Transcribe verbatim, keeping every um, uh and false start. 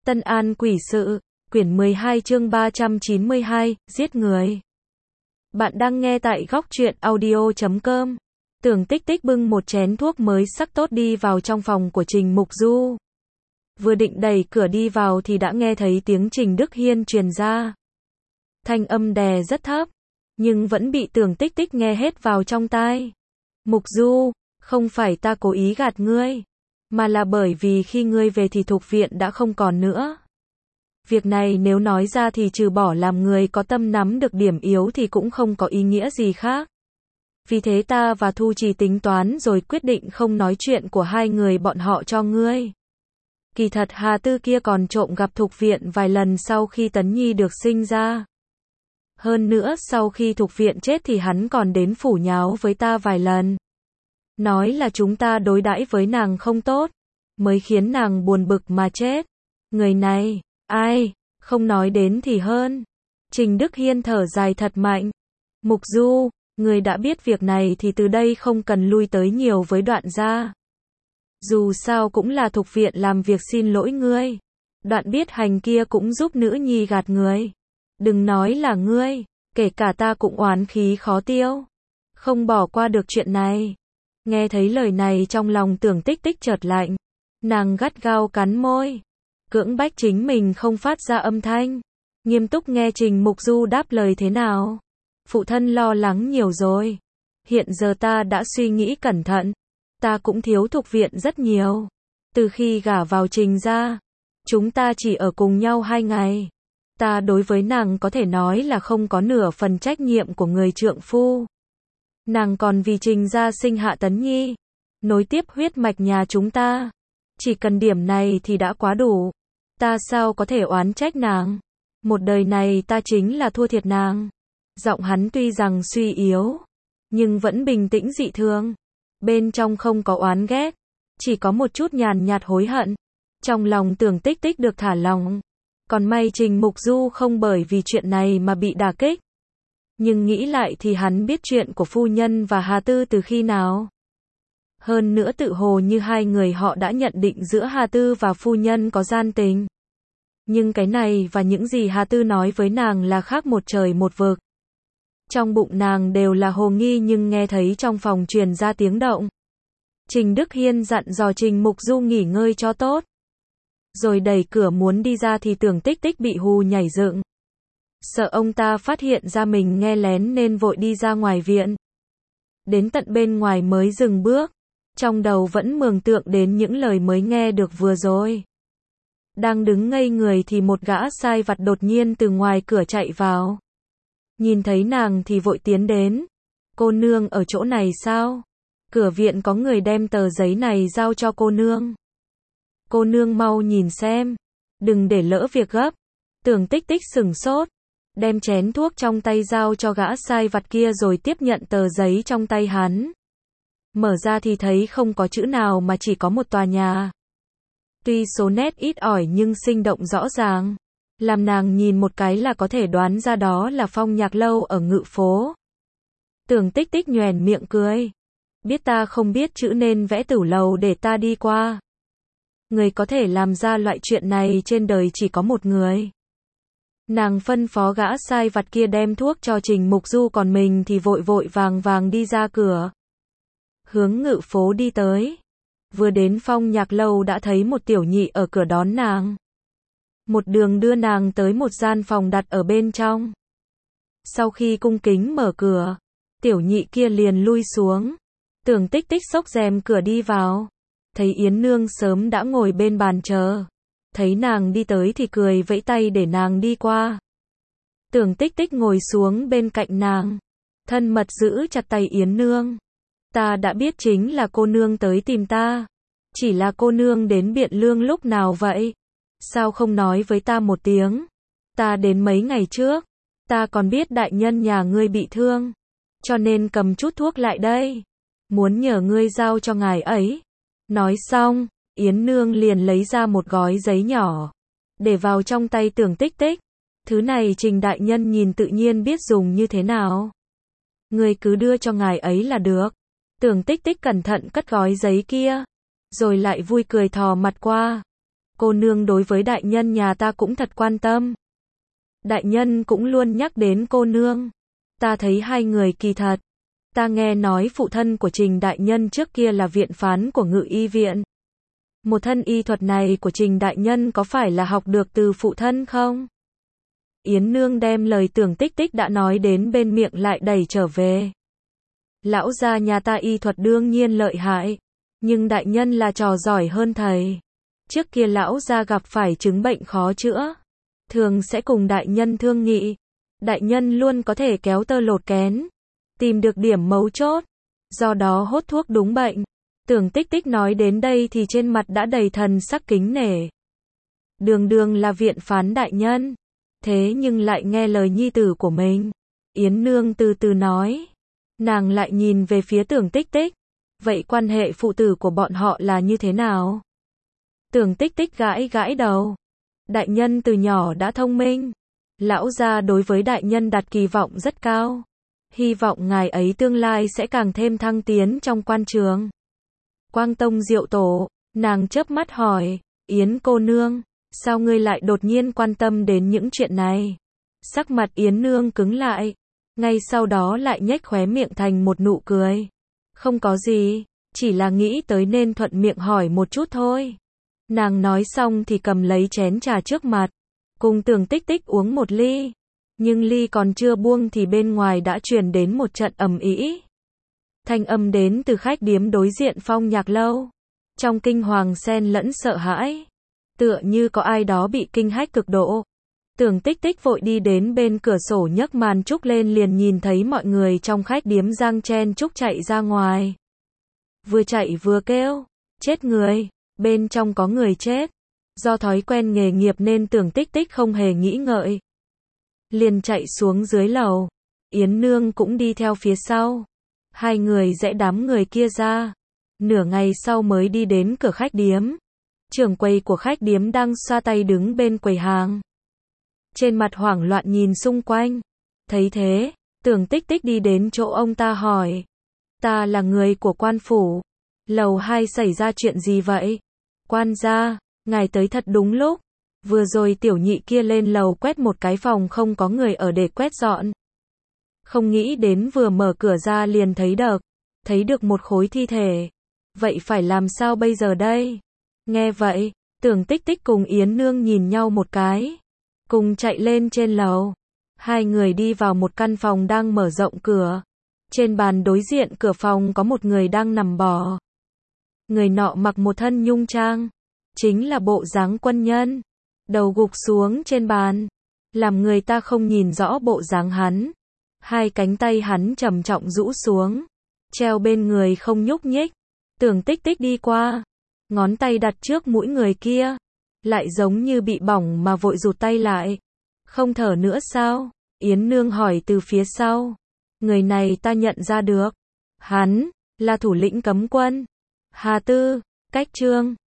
Tân An Quỷ Sự, quyển mười hai chương ba trăm chín mươi hai, giết người. Bạn đang nghe tại góc truyện audio chấm com. Tưởng Tích Tích bưng một chén thuốc mới sắc tốt đi vào trong phòng của Trình Mục Du. Vừa định đẩy cửa đi vào thì đã nghe thấy tiếng Trình Đức Hiên truyền ra. Thanh âm đè rất thấp, nhưng vẫn bị Tưởng Tích Tích nghe hết vào trong tai. Mục Du, không phải ta cố ý gạt ngươi, mà là bởi vì khi ngươi về thì Thục Viện đã không còn nữa. Việc này nếu nói ra thì trừ bỏ làm người có tâm nắm được điểm yếu thì cũng không có ý nghĩa gì khác. Vì thế ta và Thu Trì tính toán rồi quyết định không nói chuyện của hai người bọn họ cho ngươi. Kỳ thật Hà Tư kia còn trộm gặp Thục Viện vài lần sau khi Tấn Nhi được sinh ra. Hơn nữa sau khi Thục Viện chết thì hắn còn đến phủ nháo với ta vài lần. Nói là chúng ta đối đãi với nàng không tốt, mới khiến nàng buồn bực mà chết. Người này, ai, không nói đến thì hơn. Trình Đức Hiên thở dài thật mạnh. Mục Du, người đã biết việc này thì từ đây không cần lui tới nhiều với Đoạn gia. Dù sao cũng là Thục Viện làm việc xin lỗi ngươi. Đoạn Biết Hành kia cũng giúp nữ nhi gạt người. Đừng nói là ngươi, kể cả ta cũng oán khí khó tiêu. Không bỏ qua được chuyện này. Nghe thấy lời này trong lòng Tưởng Tích Tích chợt lạnh. Nàng gắt gao cắn môi, cưỡng bách chính mình không phát ra âm thanh. Nghiêm túc nghe Trình Mục Du đáp lời thế nào. Phụ thân lo lắng nhiều rồi. Hiện giờ ta đã suy nghĩ cẩn thận. Ta cũng thiếu Thục Viện rất nhiều. Từ khi gả vào Trình gia, chúng ta chỉ ở cùng nhau hai ngày. Ta đối với nàng có thể nói là không có nửa phần trách nhiệm của người trượng phu. Nàng còn vì Trình gia sinh hạ Tấn Nhi, nối tiếp huyết mạch nhà chúng ta. Chỉ cần điểm này thì đã quá đủ. Ta sao có thể oán trách nàng. Một đời này ta chính là thua thiệt nàng. Giọng hắn tuy rằng suy yếu, nhưng vẫn bình tĩnh dị thường. Bên trong không có oán ghét, chỉ có một chút nhàn nhạt hối hận. Trong lòng Tưởng Tích Tích được thả lòng. Còn may Trình Mục Du không bởi vì chuyện này mà bị đả kích. Nhưng nghĩ lại thì hắn biết chuyện của phu nhân và Hà Tư từ khi nào. Hơn nữa tự hồ như hai người họ đã nhận định giữa Hà Tư và phu nhân có gian tình. Nhưng cái này và những gì Hà Tư nói với nàng là khác một trời một vực. Trong bụng nàng đều là hồ nghi nhưng nghe thấy trong phòng truyền ra tiếng động. Trình Đức Hiên dặn dò Trình Mục Du nghỉ ngơi cho tốt. Rồi đẩy cửa muốn đi ra thì Tưởng Tích Tích bị hù nhảy dựng. Sợ ông ta phát hiện ra mình nghe lén nên vội đi ra ngoài viện. Đến tận bên ngoài mới dừng bước. Trong đầu vẫn mường tượng đến những lời mới nghe được vừa rồi. Đang đứng ngây người thì một gã sai vặt đột nhiên từ ngoài cửa chạy vào. Nhìn thấy nàng thì vội tiến đến. Cô nương ở chỗ này sao? Cửa viện có người đem tờ giấy này giao cho cô nương. Cô nương mau nhìn xem. Đừng để lỡ việc gấp. Tưởng Tích Tích sửng sốt. Đem chén thuốc trong tay giao cho gã sai vặt kia rồi tiếp nhận tờ giấy trong tay hắn. Mở ra thì thấy không có chữ nào mà chỉ có một tòa nhà. Tuy số nét ít ỏi nhưng sinh động rõ ràng. Làm nàng nhìn một cái là có thể đoán ra đó là Phong Nhạc Lâu ở Ngự Phố. Tưởng Tích Tích nhoẻn miệng cười. Biết ta không biết chữ nên vẽ tử lầu để ta đi qua. Người có thể làm ra loại chuyện này trên đời chỉ có một người. Nàng phân phó gã sai vặt kia đem thuốc cho Trình Mục Du còn mình thì vội vội vàng vàng đi ra cửa. Hướng Ngự Phố đi tới. Vừa đến Phong Nhạc Lâu đã thấy một tiểu nhị ở cửa đón nàng. Một đường đưa nàng tới một gian phòng đặt ở bên trong. Sau khi cung kính mở cửa, tiểu nhị kia liền lui xuống. Tưởng Tích Tích xốc rèm cửa đi vào. Thấy Yến Nương sớm đã ngồi bên bàn chờ. Thấy nàng đi tới thì cười vẫy tay để nàng đi qua. Tưởng Tích Tích ngồi xuống bên cạnh nàng. Thân mật giữ chặt tay Yến Nương. Ta đã biết chính là cô nương tới tìm ta. Chỉ là cô nương đến Biện Lương lúc nào vậy? Sao không nói với ta một tiếng? Ta đến mấy ngày trước. Ta còn biết đại nhân nhà ngươi bị thương. Cho nên cầm chút thuốc lại đây. Muốn nhờ ngươi giao cho ngài ấy. Nói xong, Yến Nương liền lấy ra một gói giấy nhỏ. Để vào trong tay Tưởng Tích Tích. Thứ này Trình đại nhân nhìn tự nhiên biết dùng như thế nào. Ngươi cứ đưa cho ngài ấy là được. Tưởng Tích Tích cẩn thận cất gói giấy kia. Rồi lại vui cười thò mặt qua. cô nương đối với đại nhân nhà ta cũng thật quan tâm. Đại nhân cũng luôn nhắc đến cô nương. Ta thấy hai người kỳ thật. Ta nghe nói phụ thân của Trình đại nhân trước kia là viện phán của Ngự y viện. Một thân y thuật này của Trình đại nhân có phải là học được từ phụ thân không? Yến Nương đem lời Tưởng Tích Tích đã nói đến bên miệng lại đẩy trở về. Lão gia nhà ta y thuật đương nhiên lợi hại, nhưng đại nhân là trò giỏi hơn thầy. Trước kia lão gia gặp phải chứng bệnh khó chữa, thường sẽ cùng đại nhân thương nghị. Đại nhân luôn có thể kéo tơ lột kén, tìm được điểm mấu chốt, do đó hốt thuốc đúng bệnh. Tưởng Tích Tích nói đến đây thì trên mặt đã đầy thần sắc kính nể. Đường đường là viện phán đại nhân, thế nhưng lại nghe lời nhi tử của mình. Yến Nương từ từ nói. Nàng lại nhìn về phía Tưởng Tích Tích. Vậy quan hệ phụ tử của bọn họ là như thế nào? Tưởng Tích Tích gãi gãi đầu. Đại nhân từ nhỏ đã thông minh. Lão gia đối với đại nhân đặt kỳ vọng rất cao. Hy vọng ngài ấy tương lai sẽ càng thêm thăng tiến trong quan trường. Quang Tông Diệu Tổ, nàng chớp mắt hỏi, Yến cô nương, sao ngươi lại đột nhiên quan tâm đến những chuyện này? Sắc mặt Yến Nương cứng lại, ngay sau đó lại nhếch khóe miệng thành một nụ cười. Không có gì, chỉ là nghĩ tới nên thuận miệng hỏi một chút thôi. Nàng nói xong thì cầm lấy chén trà trước mặt, cùng Tưởng Tích Tích uống một ly. Nhưng ly còn chưa buông thì bên ngoài đã truyền đến một trận ầm ĩ. Thanh âm đến từ khách điếm đối diện Phong Nhạc Lâu. Trong kinh hoàng xen lẫn sợ hãi, tựa như có ai đó bị kinh hách cực độ. Tưởng Tích Tích vội đi đến bên cửa sổ nhấc màn trúc lên, liền nhìn thấy mọi người trong khách điếm giang chen chúc chạy ra ngoài. Vừa chạy vừa kêu, chết người, bên trong có người chết. Do thói quen nghề nghiệp nên Tưởng Tích Tích không hề nghĩ ngợi, liền chạy xuống dưới lầu. Yến Nương cũng đi theo phía sau. Hai người rẽ đám người kia ra. Nửa ngày sau mới đi đến cửa khách điếm. Trưởng quầy của khách điếm đang xoa tay đứng bên quầy hàng, trên mặt hoảng loạn nhìn xung quanh. Thấy thế, Tưởng Tích Tích đi đến chỗ ông ta hỏi, ta là người của quan phủ, lầu hai xảy ra chuyện gì vậy? Quan gia, ngài tới thật đúng lúc. Vừa rồi tiểu nhị kia lên lầu quét một cái phòng không có người ở để quét dọn. Không nghĩ đến vừa mở cửa ra liền thấy được, thấy được một khối thi thể. Vậy phải làm sao bây giờ đây? Nghe vậy, Tưởng Tích Tích cùng Yến Nương nhìn nhau một cái, cùng chạy lên trên lầu. Hai người đi vào một căn phòng đang mở rộng cửa. Trên bàn đối diện cửa phòng có một người đang nằm bò. Người nọ mặc một thân nhung trang, chính là bộ dáng quân nhân, đầu gục xuống trên bàn, làm người ta không nhìn rõ bộ dáng hắn. Hai cánh tay hắn trầm trọng rũ xuống, treo bên người không nhúc nhích. Tưởng Tích Tích đi qua, ngón tay đặt trước mũi người kia, lại giống như bị bỏng mà vội rụt tay lại. Không thở nữa sao? Yến Nương hỏi từ phía sau. Người này ta nhận ra được, hắn là thủ lĩnh cấm quân Hà Tư. Cách chương